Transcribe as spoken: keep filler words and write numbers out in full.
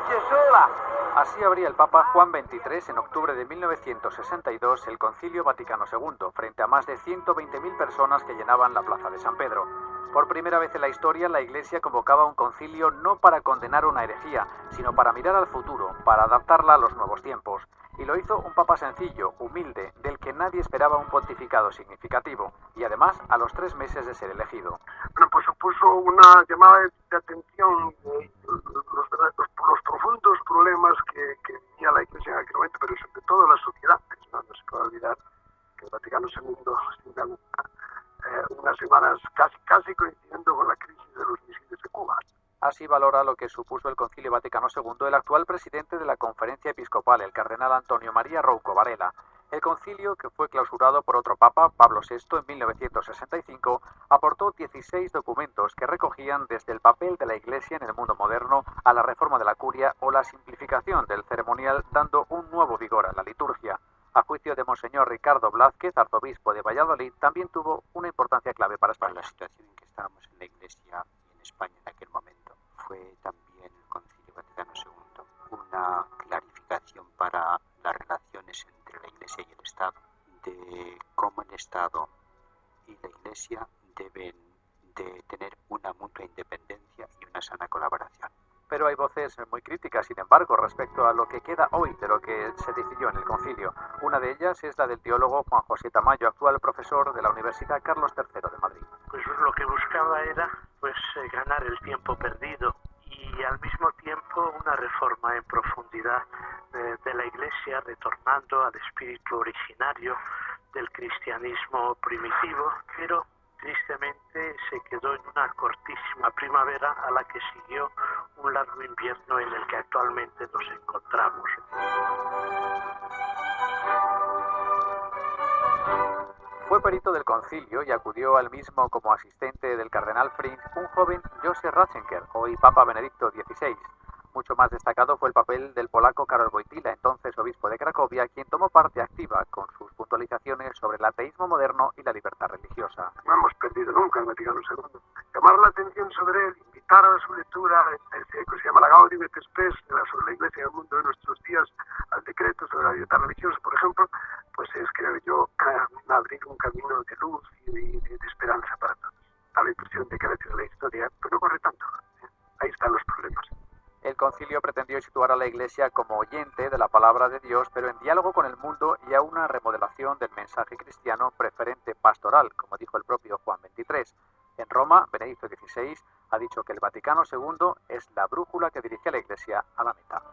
noche sola. Así abría el Papa Juan veintitrés en octubre de mil novecientos sesenta y dos el Concilio Vaticano segundo, frente a más de ciento veinte mil personas que llenaban la plaza de San Pedro. Por primera vez en la historia, la Iglesia convocaba un concilio no para condenar una herejía, sino para mirar al futuro, para adaptarla a los nuevos tiempos. Y lo hizo un papa sencillo, humilde, del que nadie esperaba un pontificado significativo, y además a los tres meses de ser elegido. Bueno, pues supuso una llamada de atención de los, los, los profundos problemas que, que vivía la Iglesia en aquel momento, pero sobre todo la sociedad. No, no se puede olvidar que el Vaticano segundo, eh, unas semanas casi, casi coincidiendo con la crisis de los misiles de Cuba. Así valora lo que supuso el Concilio Vaticano segundo el actual presidente de la Conferencia Episcopal, el cardenal Antonio María Rouco Varela. El concilio, que fue clausurado por otro papa, Pablo sexto, en mil novecientos sesenta y cinco, aportó dieciséis documentos que recogían desde el papel de la Iglesia en el mundo moderno a la reforma de la curia o la simplificación del ceremonial, dando un nuevo vigor a la liturgia. A juicio de Monseñor Ricardo Blázquez, arzobispo de Valladolid, también tuvo una importancia clave para España. La situación en que estábamos en la Iglesia y en España en aquel momento fue también el Concilio Vaticano segundo una clarificación para las relaciones entre la Iglesia y el Estado, de cómo el Estado y la Iglesia deben de tener una mutua independencia y una sana colaboración. Pero hay voces muy críticas, sin embargo, respecto a lo que queda hoy de lo que se decidió en el concilio. Una de ellas es la del teólogo Juan José Tamayo, actual profesor de la Universidad Carlos tercero de Madrid. Pues lo que buscaba era pues eh, ganar el tiempo perdido y al mismo tiempo una reforma en profundidad eh, de la Iglesia, retornando al espíritu originario del cristianismo primitivo, pero tristemente se quedó en una cortísima primavera a la que siguió un largo invierno en el que actualmente nos encontramos. Fue perito del concilio y acudió al mismo como asistente del cardenal Frinz un joven Josef Ratzinger, hoy Papa Benedicto dieciséis. Mucho más destacado fue el papel del polaco Karol Wojtyla, entonces obispo de Cracovia, quien tomó parte activa con sus puntualizaciones sobre el ateísmo moderno y la libertad religiosa. No hemos perdido nunca el Vaticano segundo. Llamar la atención sobre él, invitar a su lectura, este, que se llama la Gaudium et Spes, sobre la Iglesia y el mundo de nuestros días, al decreto sobre la libertad religiosa, por ejemplo, pues es, creo yo, abrir un camino de luz y de, de, de esperanza para todos. Da la impresión de que a veces la historia pues no corre tanto. Ahí están los problemas. El concilio pretendió situar a la Iglesia como oyente de la palabra de Dios, pero en diálogo con el mundo y a una remodelación del mensaje cristiano preferente pastoral, como dijo el propio Juan veintitrés. En Roma, Benedicto dieciséis ha dicho que el Vaticano segundo es la brújula que dirige a la Iglesia a la meta.